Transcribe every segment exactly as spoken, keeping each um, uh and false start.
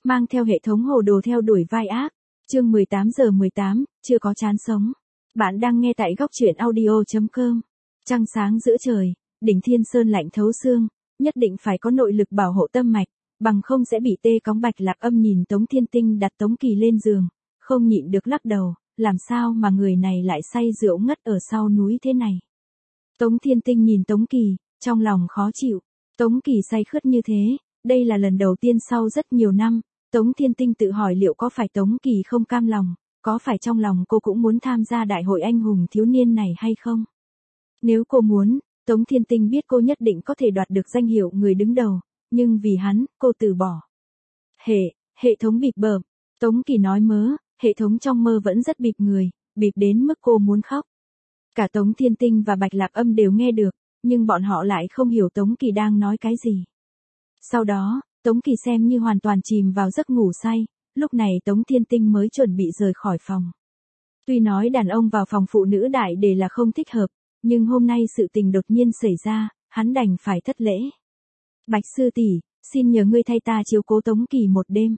mang theo hệ thống hồ đồ theo đuổi vai ác. Chương mười tám giờ mười tám, chưa có chán sống. Bạn đang nghe tại góc truyện audio chấm com. Trăng sáng giữa trời, đỉnh Thiên Sơn lạnh thấu xương, nhất định phải có nội lực bảo hộ tâm mạch, bằng không sẽ bị tê cóng. Bạch Lạc Âm nhìn Tống Thiên Tinh đặt Tống Kỳ lên giường, không nhịn được lắc đầu, làm sao mà người này lại say rượu ngất ở sau núi thế này. Tống Thiên Tinh nhìn Tống Kỳ, trong lòng khó chịu. Tống Kỳ say khướt như thế, đây là lần đầu tiên sau rất nhiều năm. Tống Thiên Tinh tự hỏi liệu có phải Tống Kỳ không cam lòng, có phải trong lòng cô cũng muốn tham gia đại hội anh hùng thiếu niên này hay không? Nếu cô muốn, Tống Thiên Tinh biết cô nhất định có thể đoạt được danh hiệu người đứng đầu, nhưng vì hắn, cô từ bỏ. Hệ, hệ thống bịp bợm, Tống Kỳ nói mớ, hệ thống trong mơ vẫn rất bịp người, bịp đến mức cô muốn khóc. Cả Tống Thiên Tinh và Bạch Lạc Âm đều nghe được, nhưng bọn họ lại không hiểu Tống Kỳ đang nói cái gì. Sau đó, Tống Kỳ xem như hoàn toàn chìm vào giấc ngủ say, lúc này Tống Thiên Tinh mới chuẩn bị rời khỏi phòng. Tuy nói đàn ông vào phòng phụ nữ đại đề là không thích hợp, nhưng hôm nay sự tình đột nhiên xảy ra, hắn đành phải thất lễ. Bạch sư tỷ, xin nhờ ngươi thay ta chiếu cố Tống Kỳ một đêm.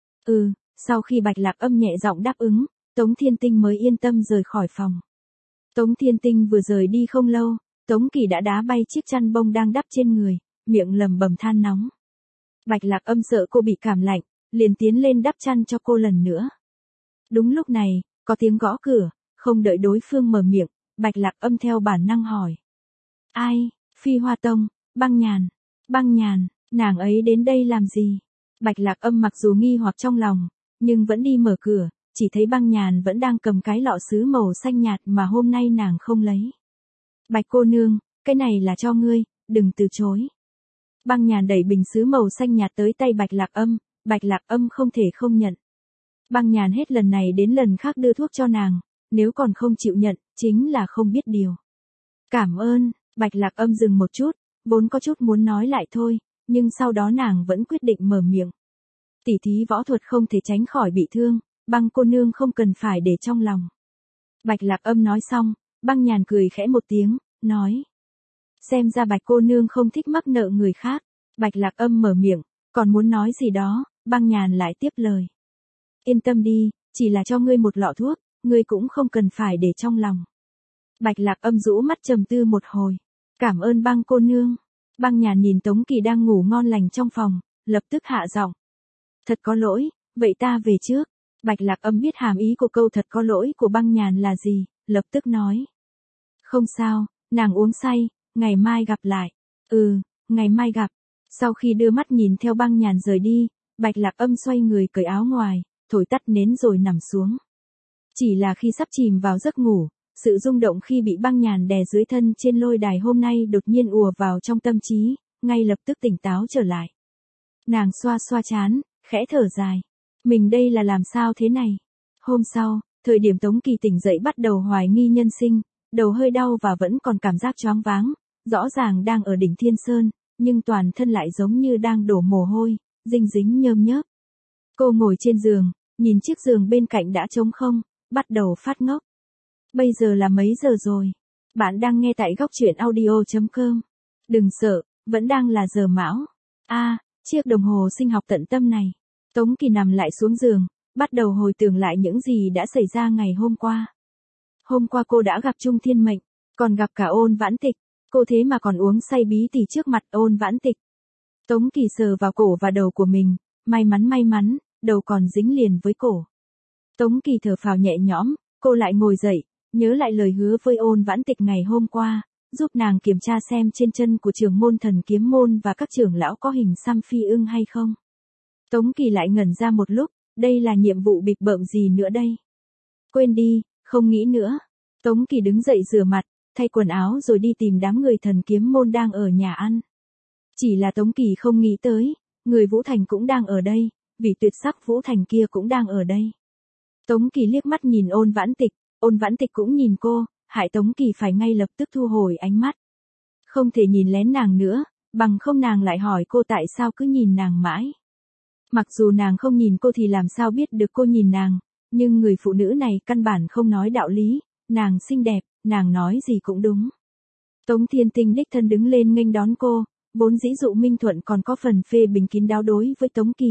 Ừ, sau khi Bạch Lạc Âm nhẹ giọng đáp ứng, Tống Thiên Tinh mới yên tâm rời khỏi phòng. Tống Thiên Tinh vừa rời đi không lâu, Tống Kỳ đã đá bay chiếc chăn bông đang đắp trên người, miệng lầm bầm than nóng. Bạch Lạc Âm sợ cô bị cảm lạnh, liền tiến lên đắp chăn cho cô lần nữa. Đúng lúc này, có tiếng gõ cửa, không đợi đối phương mở miệng, Bạch Lạc Âm theo bản năng hỏi. Ai? Phi Hoa Tông, Băng Nhàn. Băng Nhàn, nàng ấy đến đây làm gì? Bạch Lạc Âm mặc dù nghi hoặc trong lòng, nhưng vẫn đi mở cửa, chỉ thấy Băng Nhàn vẫn đang cầm cái lọ sứ màu xanh nhạt mà hôm nay nàng không lấy. Bạch cô nương, cái này là cho ngươi, đừng từ chối. Băng Nhàn đẩy bình sứ màu xanh nhạt tới tay Bạch Lạc Âm, Bạch Lạc Âm không thể không nhận. Băng Nhàn hết lần này đến lần khác đưa thuốc cho nàng, nếu còn không chịu nhận, chính là không biết điều. Cảm ơn, Bạch Lạc Âm dừng một chút, vốn có chút muốn nói lại thôi, nhưng sau đó nàng vẫn quyết định mở miệng. Tỉ thí võ thuật không thể tránh khỏi bị thương, Băng cô nương không cần phải để trong lòng. Bạch Lạc Âm nói xong, Băng Nhàn cười khẽ một tiếng, nói. Xem ra Bạch cô nương không thích mắc nợ người khác. Bạch Lạc Âm mở miệng, còn muốn nói gì đó, Băng Nhàn lại tiếp lời. Yên tâm đi, chỉ là cho ngươi một lọ thuốc, ngươi cũng không cần phải để trong lòng. Bạch Lạc Âm rũ mắt trầm tư một hồi. Cảm ơn Băng cô nương. Băng Nhàn nhìn Tống Kỳ đang ngủ ngon lành trong phòng, lập tức hạ giọng. Thật có lỗi, vậy ta về trước. Bạch Lạc Âm biết hàm ý của câu thật có lỗi của Băng Nhàn là gì, lập tức nói. Không sao, nàng uống say, ngày mai gặp lại. Ừ, ngày mai gặp. Sau khi đưa mắt nhìn theo Băng Nhàn rời đi, Bạch Lạc Âm xoay người cởi áo ngoài, thổi tắt nến rồi nằm xuống. Chỉ là khi sắp chìm vào giấc ngủ, sự rung động khi bị Băng Nhàn đè dưới thân trên lôi đài hôm nay đột nhiên ùa vào trong tâm trí, ngay lập tức tỉnh táo trở lại. Nàng xoa xoa trán, khẽ thở dài. Mình đây là làm sao thế này? Hôm sau, thời điểm Tống Kỳ tỉnh dậy bắt đầu hoài nghi nhân sinh, đầu hơi đau và vẫn còn cảm giác choáng váng, rõ ràng đang ở đỉnh Thiên Sơn, nhưng toàn thân lại giống như đang đổ mồ hôi, dinh dính nhơm nhớp. Cô ngồi trên giường, nhìn chiếc giường bên cạnh đã trống không, bắt đầu phát ngốc. Bây giờ là mấy giờ rồi? Bạn đang nghe tại góc truyện audio chấm com. Đừng sợ, vẫn đang là giờ mão. A, à, chiếc đồng hồ sinh học tận tâm này. Tống Kỳ nằm lại xuống giường, bắt đầu hồi tưởng lại những gì đã xảy ra ngày hôm qua. Hôm qua cô đã gặp Trung Thiên Mệnh, còn gặp cả Ôn Vãn Tịch, cô thế mà còn uống say bí tỉ trước mặt Ôn Vãn Tịch. Tống Kỳ sờ vào cổ và đầu của mình, may mắn may mắn, đầu còn dính liền với cổ. Tống Kỳ thở phào nhẹ nhõm, cô lại ngồi dậy, nhớ lại lời hứa với Ôn Vãn Tịch ngày hôm qua, giúp nàng kiểm tra xem trên chân của trưởng môn Thần Kiếm môn và các trưởng lão có hình xăm phi ưng hay không. Tống Kỳ lại ngẩn ra một lúc, đây là nhiệm vụ bịp bợm gì nữa đây? Quên đi, không nghĩ nữa. Tống Kỳ đứng dậy rửa mặt, thay quần áo rồi đi tìm đám người Thần Kiếm môn đang ở nhà ăn. Chỉ là Tống Kỳ không nghĩ tới, người Vũ Thành cũng đang ở đây, vị tuyệt sắc Vũ Thành kia cũng đang ở đây. Tống Kỳ liếc mắt nhìn Ôn Vãn Tịch, Ôn Vãn Tịch cũng nhìn cô, hại Tống Kỳ phải ngay lập tức thu hồi ánh mắt. Không thể nhìn lén nàng nữa, bằng không nàng lại hỏi cô tại sao cứ nhìn nàng mãi. Mặc dù nàng không nhìn cô thì làm sao biết được cô nhìn nàng, nhưng người phụ nữ này căn bản không nói đạo lý, nàng xinh đẹp, nàng nói gì cũng đúng. Tống Thiên Tinh đích thân đứng lên nghênh đón cô, vốn dĩ Dụ Minh Thuận còn có phần phê bình kín đáo đối với Tống Kỳ,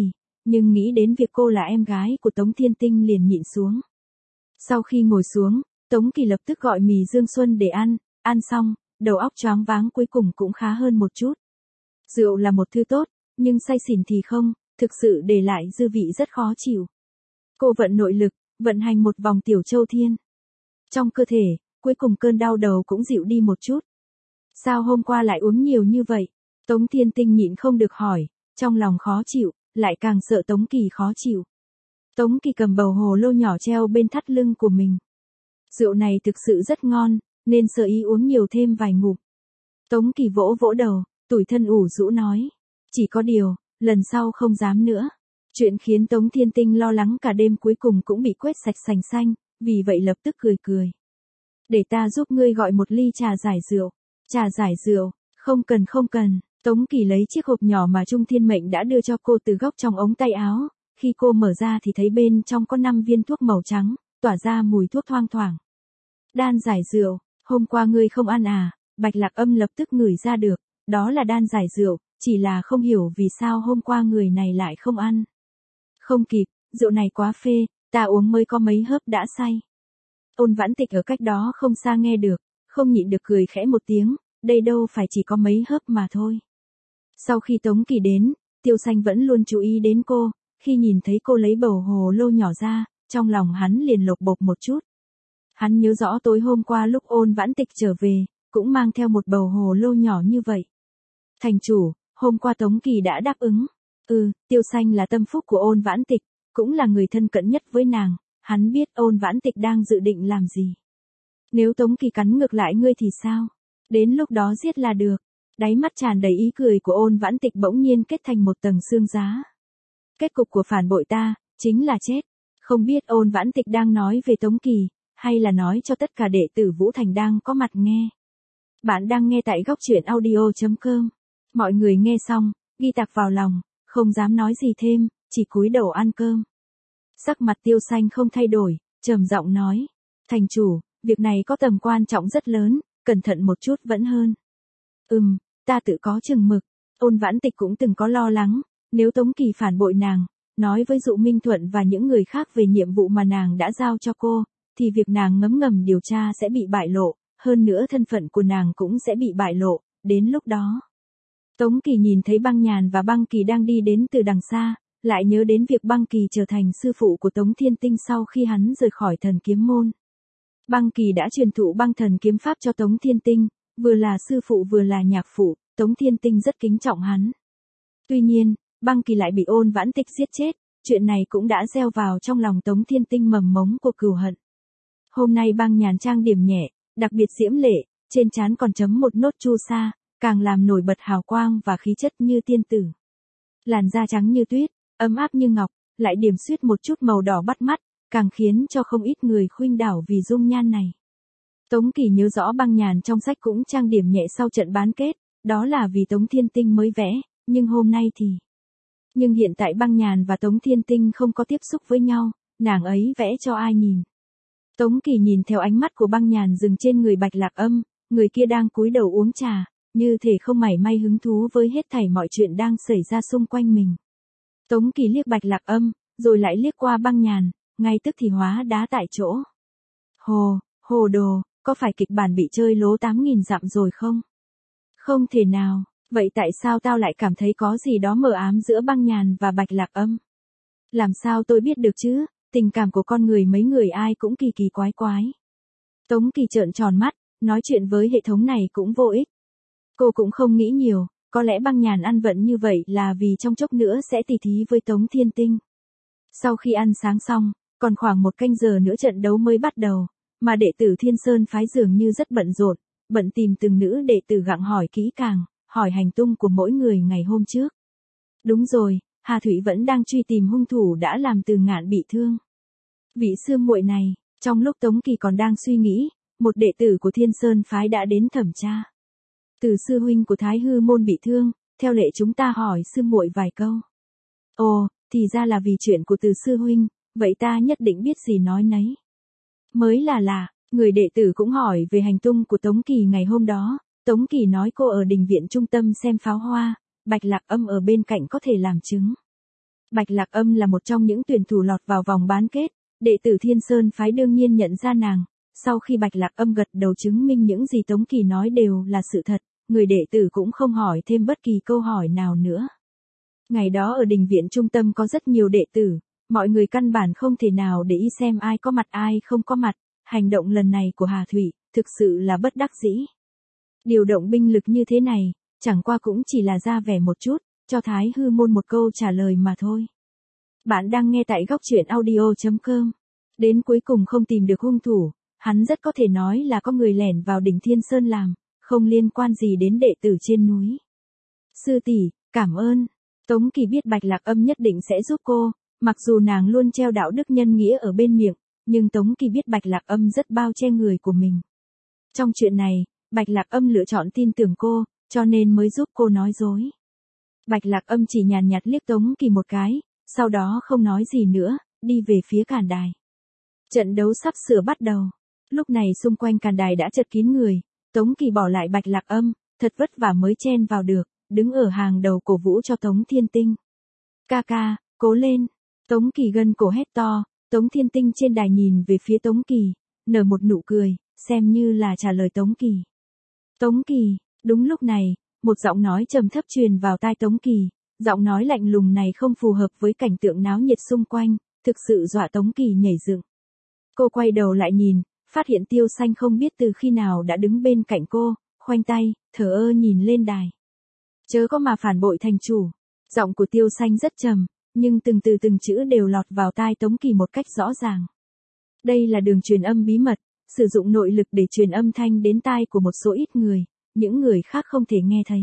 nhưng nghĩ đến việc cô là em gái của Tống Thiên Tinh liền nhịn xuống. Sau khi ngồi xuống, Tống Kỳ lập tức gọi mì Dương Xuân để ăn, ăn xong, đầu óc choáng váng cuối cùng cũng khá hơn một chút. Rượu là một thứ tốt, nhưng say xỉn thì không, thực sự để lại dư vị rất khó chịu. Cô vận nội lực, vận hành một vòng tiểu châu thiên. Trong cơ thể, cuối cùng cơn đau đầu cũng dịu đi một chút. Sao hôm qua lại uống nhiều như vậy? Tống Thiên Tinh nhịn không được hỏi, trong lòng khó chịu, lại càng sợ Tống Kỳ khó chịu. Tống Kỳ cầm bầu hồ lô nhỏ treo bên thắt lưng của mình. Rượu này thực sự rất ngon, nên sợ ý uống nhiều thêm vài ngụm. Tống Kỳ vỗ vỗ đầu, tủi thân ủ rũ nói. Chỉ có điều, lần sau không dám nữa. Chuyện khiến Tống Thiên Tinh lo lắng cả đêm cuối cùng cũng bị quét sạch sành xanh, vì vậy lập tức cười cười. Để ta giúp ngươi gọi một ly trà giải rượu. Trà giải rượu, không cần không cần. Tống Kỳ lấy chiếc hộp nhỏ mà Trung Thiên Mệnh đã đưa cho cô từ góc trong ống tay áo. Khi cô mở ra thì thấy bên trong có năm viên thuốc màu trắng, tỏa ra mùi thuốc thoang thoảng. Đan giải rượu, hôm qua ngươi không ăn à? Bạch Lạc Âm lập tức ngửi ra được, đó là đan giải rượu, chỉ là không hiểu vì sao hôm qua người này lại không ăn. Không kịp, rượu này quá phê, ta uống mới có mấy hớp đã say. Ôn Vãn Tịch ở cách đó không xa nghe được, không nhịn được cười khẽ một tiếng, đây đâu phải chỉ có mấy hớp mà thôi. Sau khi Tống Kỳ đến, Tiêu Xanh vẫn luôn chú ý đến cô, khi nhìn thấy cô lấy bầu hồ lô nhỏ ra, trong lòng hắn liền lột bột một chút. Hắn nhớ rõ tối hôm qua lúc Ôn Vãn Tịch trở về, cũng mang theo một bầu hồ lô nhỏ như vậy. Thành chủ, hôm qua Tống Kỳ đã đáp ứng. Ừ, Tiêu Xanh là tâm phúc của Ôn Vãn Tịch, cũng là người thân cận nhất với nàng, hắn biết Ôn Vãn Tịch đang dự định làm gì. Nếu Tống Kỳ cắn ngược lại ngươi thì sao? Đến lúc đó giết là được. Đáy mắt tràn đầy ý cười của Ôn Vãn Tịch bỗng nhiên kết thành một tầng xương giá. Kết cục của phản bội ta, chính là chết. Không biết Ôn Vãn Tịch đang nói về Tống Kỳ, hay là nói cho tất cả đệ tử Vũ Thành đang có mặt nghe. Bạn đang nghe tại góc truyện audio chấm com. Mọi người nghe xong, ghi tạc vào lòng, không dám nói gì thêm, chỉ cúi đầu ăn cơm. Sắc mặt Tiêu Xanh không thay đổi, trầm giọng nói. Thành chủ, việc này có tầm quan trọng rất lớn, cẩn thận một chút vẫn hơn. Ừm, ta tự có chừng mực. Ôn Vãn Tịch cũng từng có lo lắng, nếu Tống Kỳ phản bội nàng, nói với Dụ Minh Thuận và những người khác về nhiệm vụ mà nàng đã giao cho cô, thì việc nàng ngấm ngầm điều tra sẽ bị bại lộ, hơn nữa thân phận của nàng cũng sẽ bị bại lộ, đến lúc đó. Tống Kỳ nhìn thấy Băng Nhàn và Băng Kỳ đang đi đến từ đằng xa, lại nhớ đến việc Băng Kỳ trở thành sư phụ của Tống Thiên Tinh sau khi hắn rời khỏi thần kiếm môn. Băng Kỳ đã truyền thụ băng thần kiếm pháp cho Tống Thiên Tinh, vừa là sư phụ vừa là nhạc phụ, Tống Thiên Tinh rất kính trọng hắn. Tuy nhiên, Băng Kỳ lại bị Ôn Vãn Tịch giết chết, chuyện này cũng đã gieo vào trong lòng Tống Thiên Tinh mầm mống của cừu hận. Hôm nay Băng Nhàn trang điểm nhẹ, đặc biệt diễm lệ, trên trán còn chấm một nốt chu sa, càng làm nổi bật hào quang và khí chất như tiên tử. Làn da trắng như tuyết, ấm áp như ngọc, lại điểm xuyết một chút màu đỏ bắt mắt, càng khiến cho không ít người khuynh đảo vì dung nhan này. Tống Kỳ nhớ rõ Băng Nhàn trong sách cũng trang điểm nhẹ sau trận bán kết, đó là vì Tống Thiên Tinh mới vẽ, nhưng hôm nay thì... Nhưng hiện tại Băng Nhàn và Tống Thiên Tinh không có tiếp xúc với nhau, nàng ấy vẽ cho ai nhìn. Tống Kỳ nhìn theo ánh mắt của Băng Nhàn dừng trên người Bạch Lạc Âm, người kia đang cúi đầu uống trà, như thể không mảy may hứng thú với hết thảy mọi chuyện đang xảy ra xung quanh mình. Tống Kỳ liếc Bạch Lạc Âm, rồi lại liếc qua Băng Nhàn, ngay tức thì hóa đá tại chỗ. Hồ, hồ đồ, có phải kịch bản bị chơi lố tám nghìn dặm rồi không? Không thể nào, vậy tại sao tao lại cảm thấy có gì đó mờ ám giữa Băng Nhàn và Bạch Lạc Âm? Làm sao tôi biết được chứ, tình cảm của con người mấy người ai cũng kỳ kỳ quái quái. Tống Kỳ trợn tròn mắt, nói chuyện với hệ thống này cũng vô ích. Cô cũng không nghĩ nhiều, có lẽ Băng Nhàn ăn vận như vậy là vì trong chốc nữa sẽ tỉ thí với Tống Thiên Tinh. Sau khi ăn sáng xong, còn khoảng một canh giờ nữa trận đấu mới bắt đầu, mà đệ tử Thiên Sơn phái dường như rất bận rộn, bận tìm từng nữ đệ tử gặng hỏi kỹ càng, hỏi hành tung của mỗi người ngày hôm trước. Đúng rồi, Hà Thủy vẫn đang truy tìm hung thủ đã làm Từ Ngạn bị thương. Vị sư muội này, trong lúc Tống Kỳ còn đang suy nghĩ, một đệ tử của Thiên Sơn phái đã đến thẩm tra. Từ sư huynh của Thái Hư môn bị thương, theo lệ chúng ta hỏi sư muội vài câu. Ồ, thì ra là vì chuyện của Từ sư huynh, vậy ta nhất định biết gì nói nấy. Mới là lạ, người đệ tử cũng hỏi về hành tung của Tống Kỳ ngày hôm đó, Tống Kỳ nói cô ở đình viện trung tâm xem pháo hoa, Bạch Lạc Âm ở bên cạnh có thể làm chứng. Bạch Lạc Âm là một trong những tuyển thủ lọt vào vòng bán kết, đệ tử Thiên Sơn phái đương nhiên nhận ra nàng. Sau khi Bạch Lạc Âm gật đầu chứng minh những gì Tống Kỳ nói đều là sự thật, người đệ tử cũng không hỏi thêm bất kỳ câu hỏi nào nữa. Ngày đó ở đình viện trung tâm có rất nhiều đệ tử, mọi người căn bản không thể nào để ý xem ai có mặt ai không có mặt, hành động lần này của Hà Thụy, thực sự là bất đắc dĩ. Điều động binh lực như thế này, chẳng qua cũng chỉ là ra vẻ một chút, cho Thái Hư môn một câu trả lời mà thôi. Bạn đang nghe tại góc truyện audio chấm com. Đến cuối cùng không tìm được hung thủ, hắn rất có thể nói là có người lẻn vào đỉnh Thiên Sơn làm, không liên quan gì đến đệ tử trên núi. Sư tỷ, cảm ơn. Tống Kỳ biết Bạch Lạc Âm nhất định sẽ giúp cô, mặc dù nàng luôn treo đạo đức nhân nghĩa ở bên miệng, nhưng Tống Kỳ biết Bạch Lạc Âm rất bao che người của mình. Trong chuyện này, Bạch Lạc Âm lựa chọn tin tưởng cô, cho nên mới giúp cô nói dối. Bạch Lạc Âm chỉ nhàn nhạt liếc Tống Kỳ một cái, sau đó không nói gì nữa, đi về phía càn đài. Trận đấu sắp sửa bắt đầu. Lúc này xung quanh càn đài đã chật kín người, Tống Kỳ bỏ lại Bạch Lạc Âm, thật vất vả mới chen vào được, đứng ở hàng đầu cổ vũ cho Tống Thiên Tinh. Ca ca, cố lên. Tống Kỳ gân cổ hét to, Tống Thiên Tinh trên đài nhìn về phía Tống Kỳ, nở một nụ cười, xem như là trả lời Tống Kỳ. Tống Kỳ, đúng lúc này, một giọng nói trầm thấp truyền vào tai Tống Kỳ, giọng nói lạnh lùng này không phù hợp với cảnh tượng náo nhiệt xung quanh, thực sự dọa Tống Kỳ nhảy dựng. Cô quay đầu lại nhìn, phát hiện Tiêu Xanh không biết từ khi nào đã đứng bên cạnh cô, khoanh tay, thờ ơ nhìn lên đài. Chớ có mà phản bội thành chủ. Giọng của Tiêu Xanh rất trầm, nhưng từng từ từng chữ đều lọt vào tai Tống Kỳ một cách rõ ràng. Đây là đường truyền âm bí mật, sử dụng nội lực để truyền âm thanh đến tai của một số ít người, những người khác không thể nghe thấy.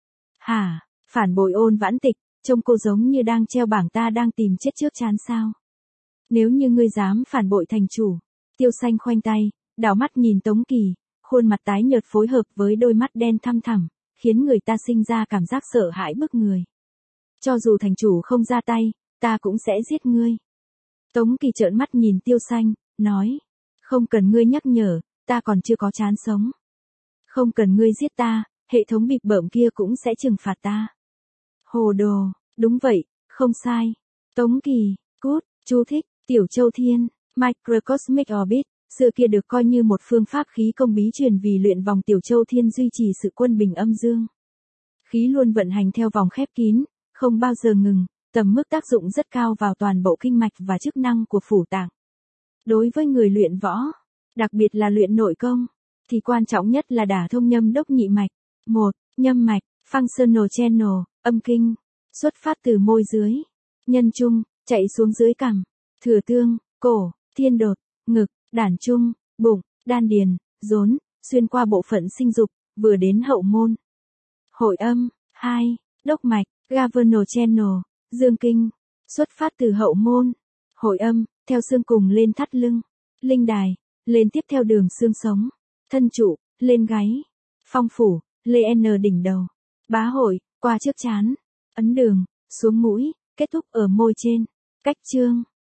Hả, phản bội Ôn Vãn Tịch, trông cô giống như đang treo bảng ta đang tìm chết trước chán sao? Nếu như ngươi dám phản bội thành chủ. Tiêu Xanh khoanh tay, đảo mắt nhìn Tống Kỳ, khuôn mặt tái nhợt phối hợp với đôi mắt đen thăm thẳm, khiến người ta sinh ra cảm giác sợ hãi bức người. Cho dù thành chủ không ra tay, ta cũng sẽ giết ngươi. Tống Kỳ trợn mắt nhìn Tiêu Xanh, nói, không cần ngươi nhắc nhở, ta còn chưa có chán sống. Không cần ngươi giết ta, hệ thống bịp bợm kia cũng sẽ trừng phạt ta. Hồ đồ, đúng vậy, không sai. Tống Kỳ, cút, chú thích, Tiểu Châu Thiên, Microcosmic Orbit, xưa kia được coi như một phương pháp khí công bí truyền vì luyện vòng Tiểu Châu Thiên duy trì sự quân bình âm dương. Khí luôn vận hành theo vòng khép kín, không bao giờ ngừng, tầm mức tác dụng rất cao vào toàn bộ kinh mạch và chức năng của phủ tạng. Đối với người luyện võ, đặc biệt là luyện nội công, thì quan trọng nhất là đả thông nhâm đốc nhị mạch. một. Nhâm mạch, functional channel, âm kinh, xuất phát từ môi dưới, nhân trung, chạy xuống dưới cằm, thừa tương, cổ, thiên đột, ngực, đản trung, bụng, đan điền, rốn, xuyên qua bộ phận sinh dục, vừa đến hậu môn. Hội âm, hai. Đốc mạch, governor channel, dương kinh, xuất phát từ hậu môn. Hội âm, theo xương cùng lên thắt lưng. Linh đài, lên tiếp theo đường xương sống. Thân trụ, lên gáy. Phong phủ, lên đỉnh đầu. Bá hội, qua trước trán. Ấn đường, xuống mũi, kết thúc ở môi trên. Cách chương.